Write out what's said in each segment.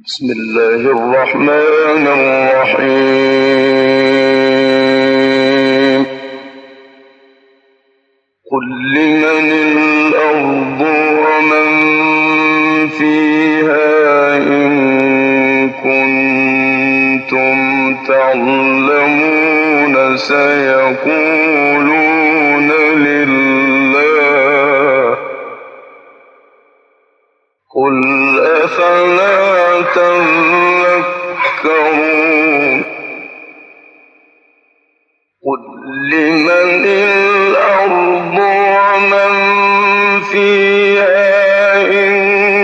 بسم الله الرحمن الرحيم. قل لمن الأرض ومن فيها إن كنتم تعلمون سيقولون لله. قل أفلا تذكرون. قل لمن الأرض ومن فيها إن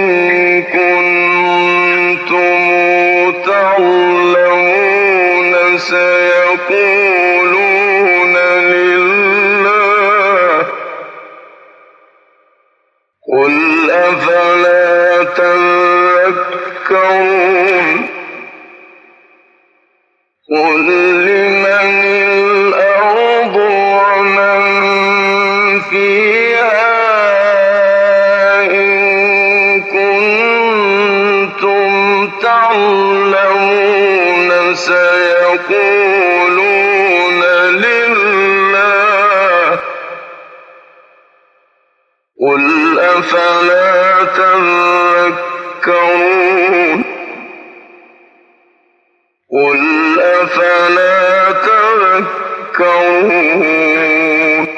كنتم تعلمون سيقولون لله. قل أفلا تذكرون. قل لمن الأرض ومن فيها إن كنتم تعلمون سيقولون لله. قل أفلا تذكرون. قل أفلا تذكرون.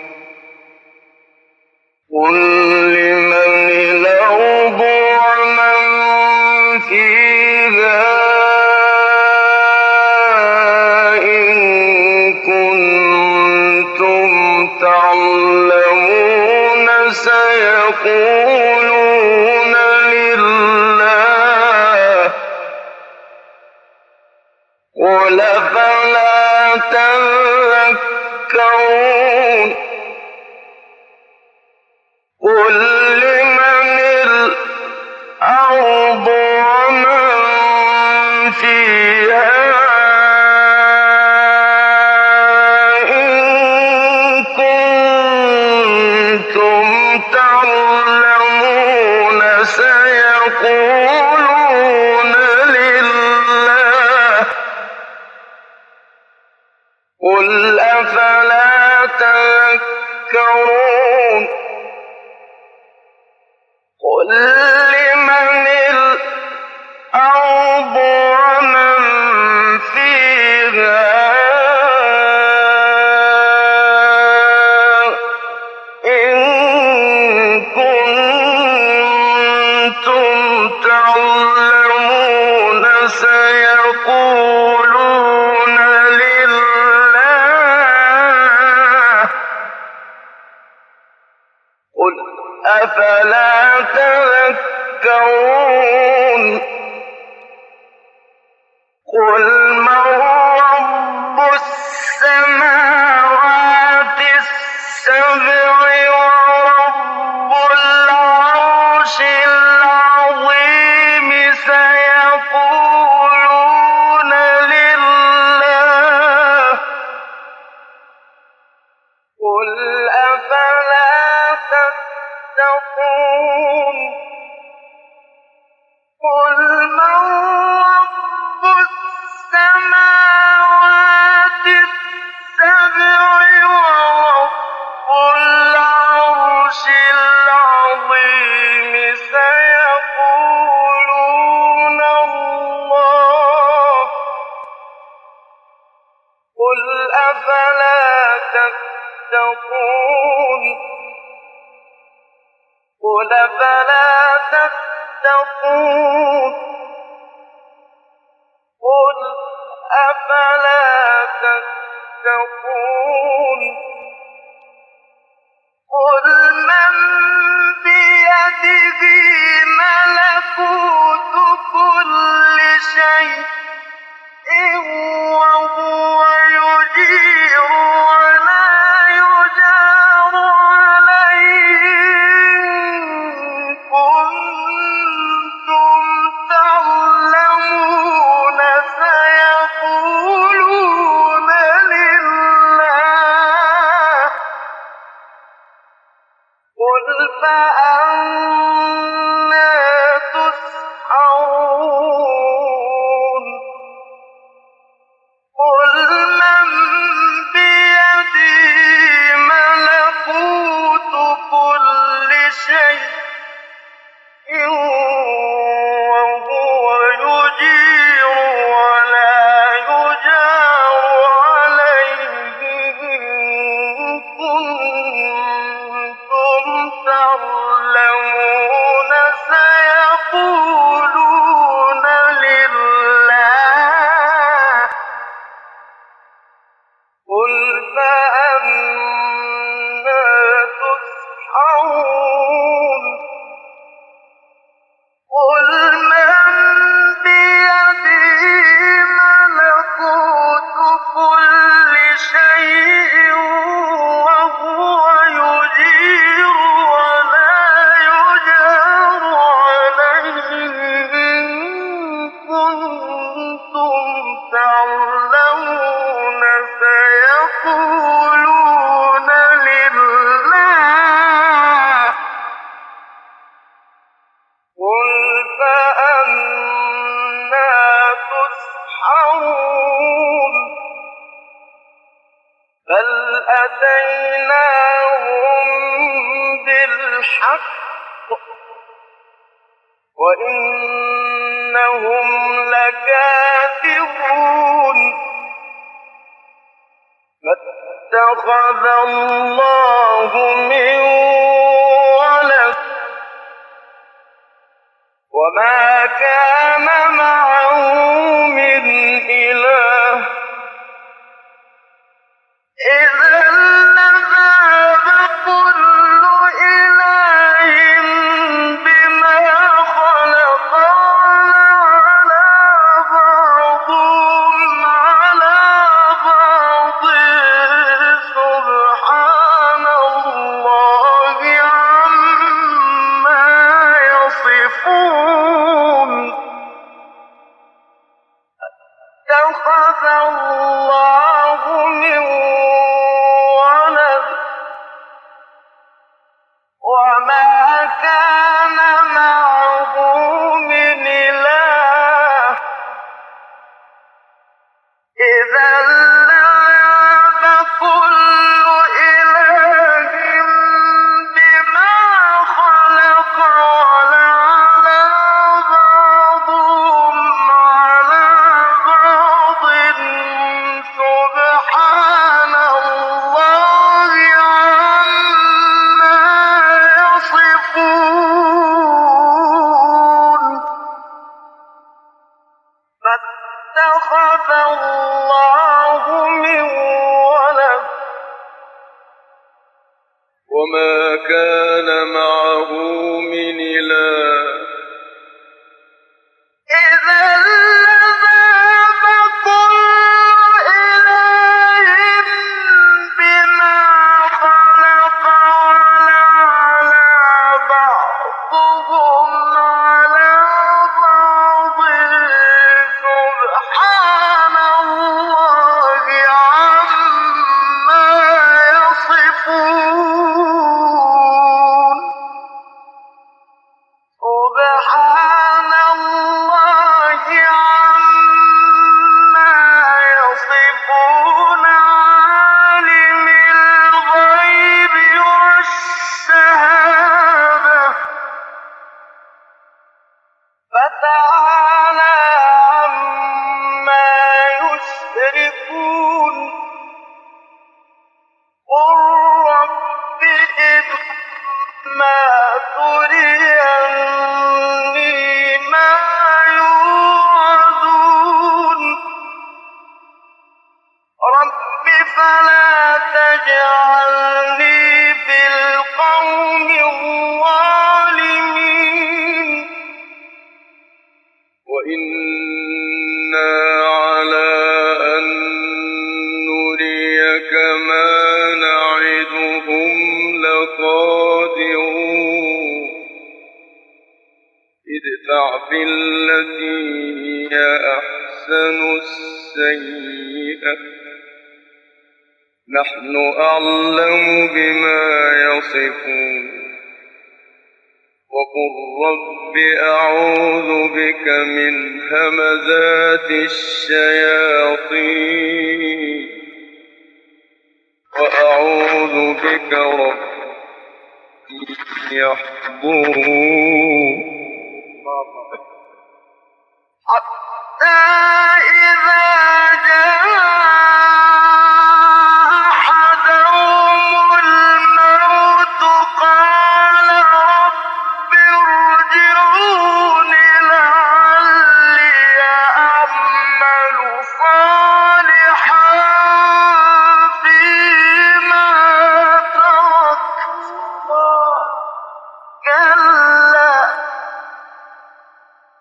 قل لمن الأرض ومن فيها إن كنتم تعلمون سيقولون لله. قل أفلا تذكرون. قل لمن الأرض ومن فيها إن كنتم تعلمون سيقولون لله. قل أفلا تذكرون. قل لمن الأرض ومن فيها إن كنتم تعلمون سيقولون لله. قل أفلا تذكرون. قل من رب السماوات السبع ورب العرش العظيم سيقولون لله. قل أفلا تتقون. قل من رب السماوات السبع ورب العرش العظيم سيقولون الله. قل أفلا تتقون. قل أفلا تتقون. قل أفلا تتقون. قل من بيده ملكوت كل شيء وهو يجير ولا يجار عليه إن كنتم كاذبون فاتخذ الله من ولد وما كان معه من إله إذا لذهب كل إله بما خلق ولعلى بعضهم على بعض سبحان الله عما يصفون اتخذ الله من ولد وما كان معه من إله إذا لذهب كل إله بما خلق ولعلى بعضهم على بعض سبحان الله عما يصفون فاتخذ الله من ولد وما كان معه من إله إذا لذهب كل إله بما خلق ولعلى بعضهم على بعض سبحان الله عما يصفون سبحان الله عما يصفون عالم الغيب والشهادة فتعالى عما يشركون قل رب إما تريني ما يوعدون رب فلا تجعلني في القوم الظالمين وإنا على أن نريك ما نعدهم لقادرون ادفع بالتي هي أحسن السيئة نحن أعلم بما يصفون وقل رب أعوذ بك من همزات الشياطين وأعوذ بك رب يحضرون حتى إذا جاء أحدهم الموت قال رب ارجعون لعلي أعمل صالحا فيما تركت كلا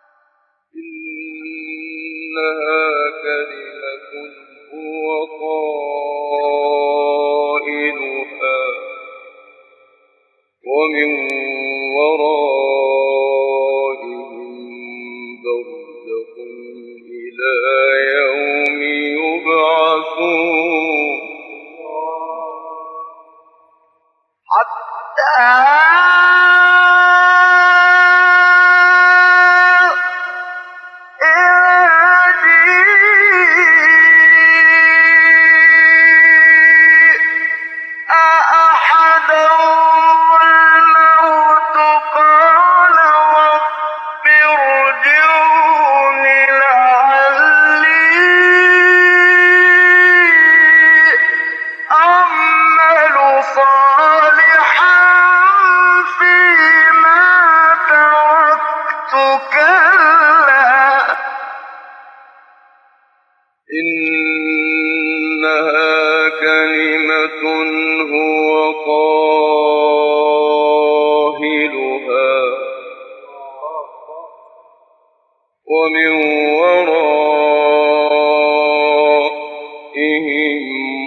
ورائهم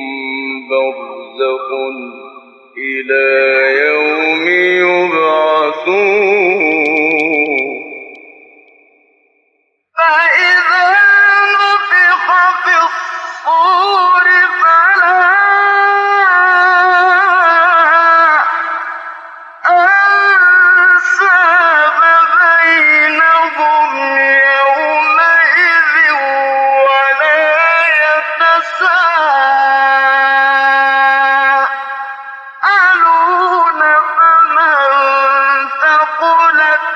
برزخ إلى يوم يبعثون فإذا نفخ في الصور فلا أنساب بينهم يومئذ ولا يتساءلون فمن ثقلت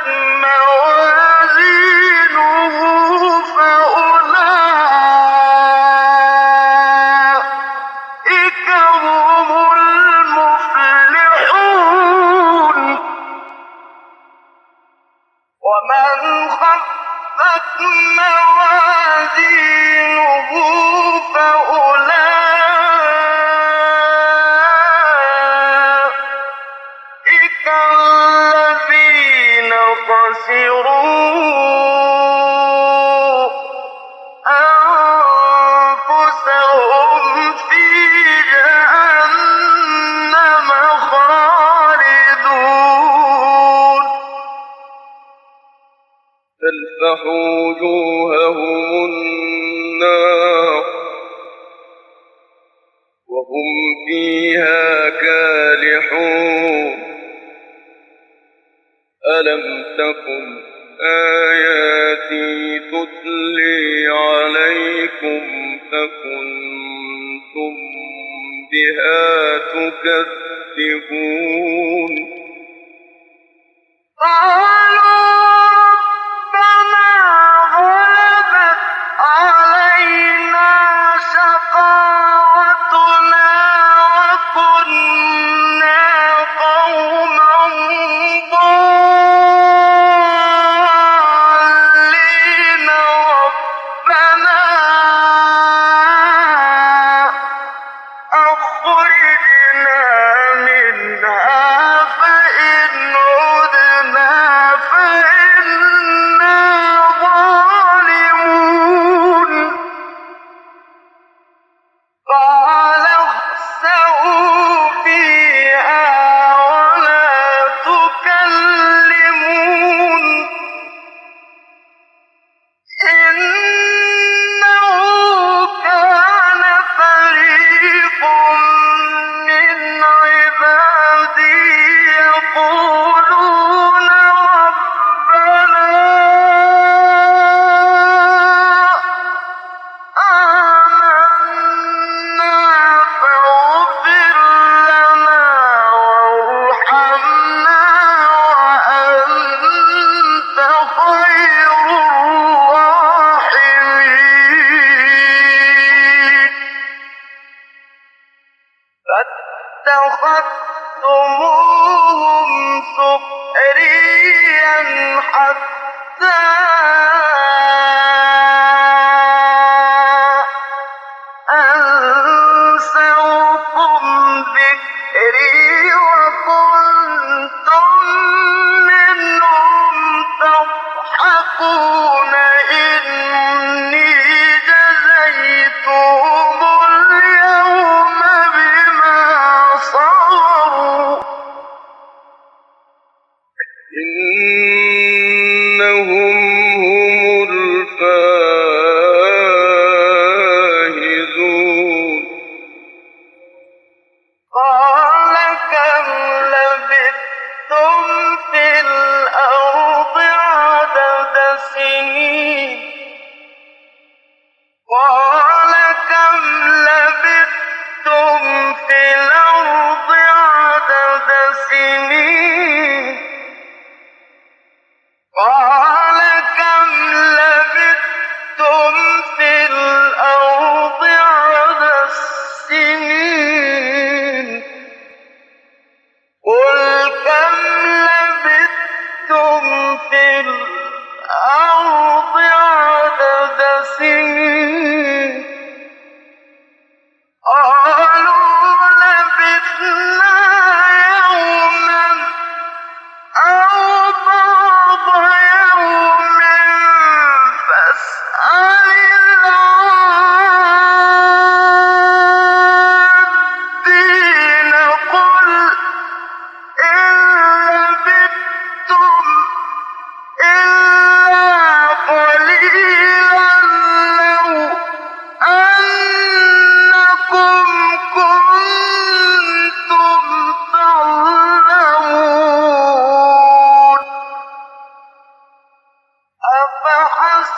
موازينه فأولئك هم المفلحون ومن خفت موازينه فأولئك الذين خسروا أنفسهم في جهنم خالدون تلفح وجوههم النار وهم فيها كالحون ألم تكن آياتي تتلي عليكم فكنتم بها تكذبون قالوا ربنا غلبت علينا شقاوتنا وكنا قوما ضالين ربنا أخرجنا منها فإن عدنا فإنا ظالمون قال اخسئوا فيها ولا تكلمون إنه كان فريق من عبادي يقولون ربنا آمنا فاغفر لنا وارحمنا وأنت خير الراحمين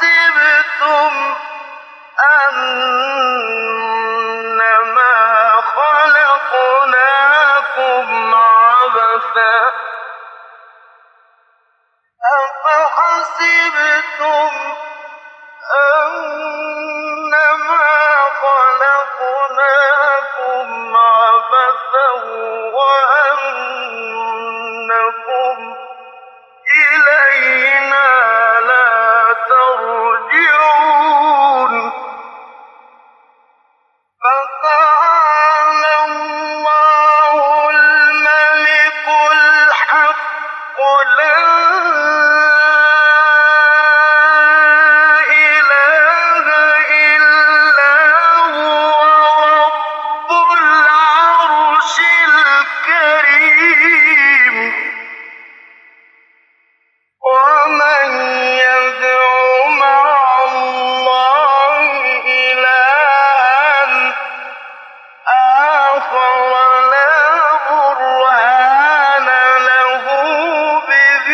أفحسبتم أنما خلقناكم عبثا أفحسبتم أنما خلقناكم عبثا وأنكم إلينا لا ترجعون فتعالى الله الملك الحق لا إله إلا هو رب العرش الكريم ومن يدع مع الله إلها آخر لا برهان له به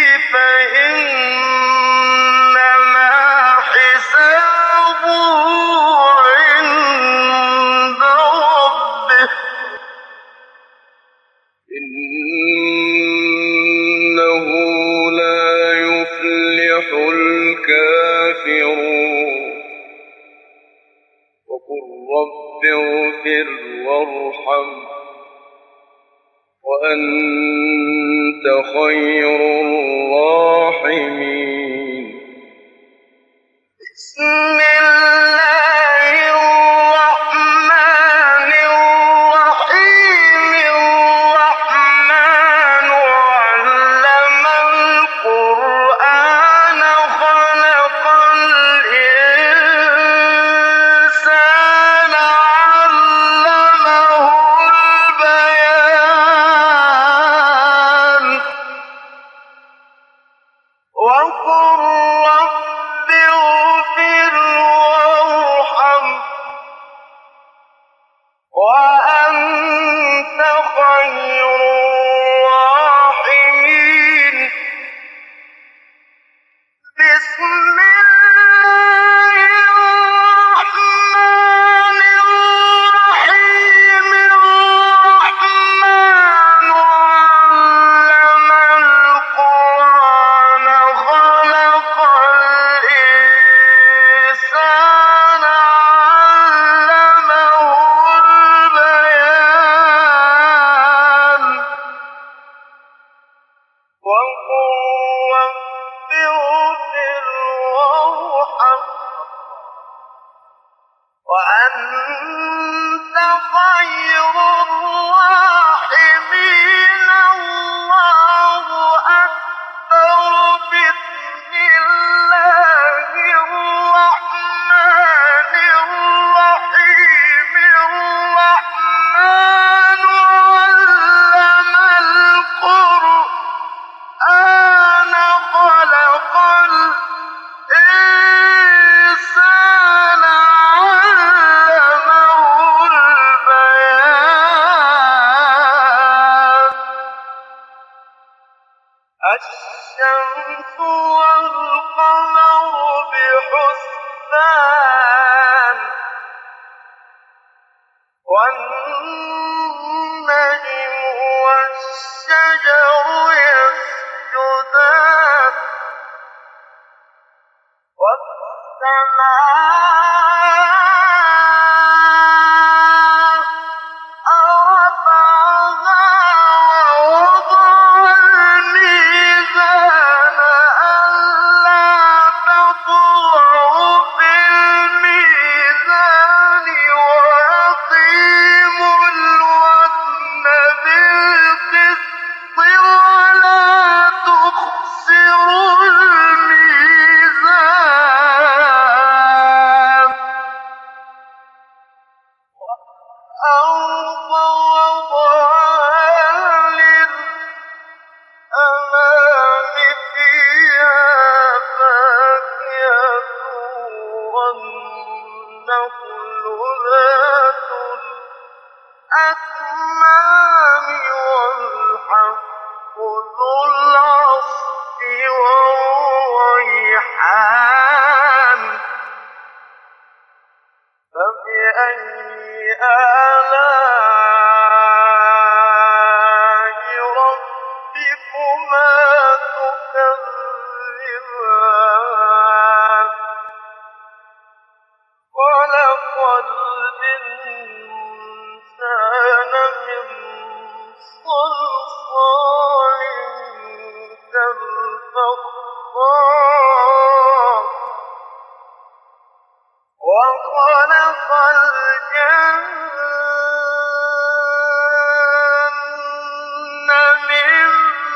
فإنما حسابه عند ربه إنه لا يفلح الكافرون وقل رب اغفر وارحم وأنت خير الراحمين بسم الله الرحمن الرحيم الرحمن علم القرآن خلق الإنسان علمه البيان وقل رب اغفر وارحم وأنت خير الراحمين بسم الله الرحمن الرحيم الرحمن علم القرآن خلق الإنسان علمه البيان وقل رب اغفر وارحم وأنت خير الراحمين الله أكبر بسم الله الرحمن الرحيم الرحمن علم القرآن خلق الإنسان علمه البيان الشمس والقمر بحسبان والنجم والشجر يسجدان والسماء رفعها ووضع الميزان ألا تطغوا في الميزان وأقيموا الوزن بالقسط ولا تخسروا الميزان آلاء ربكما تكذبان خلق الإنسان من صلصال كالفخار وخلق الجن من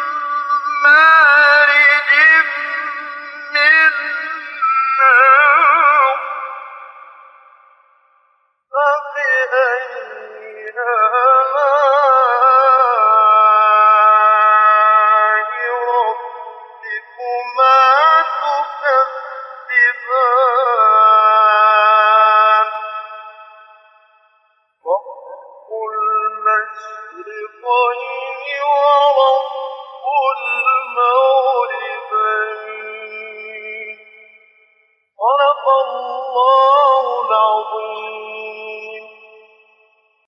مارج من نار فبأي آلاء ربكما تكذبان رب المشرقين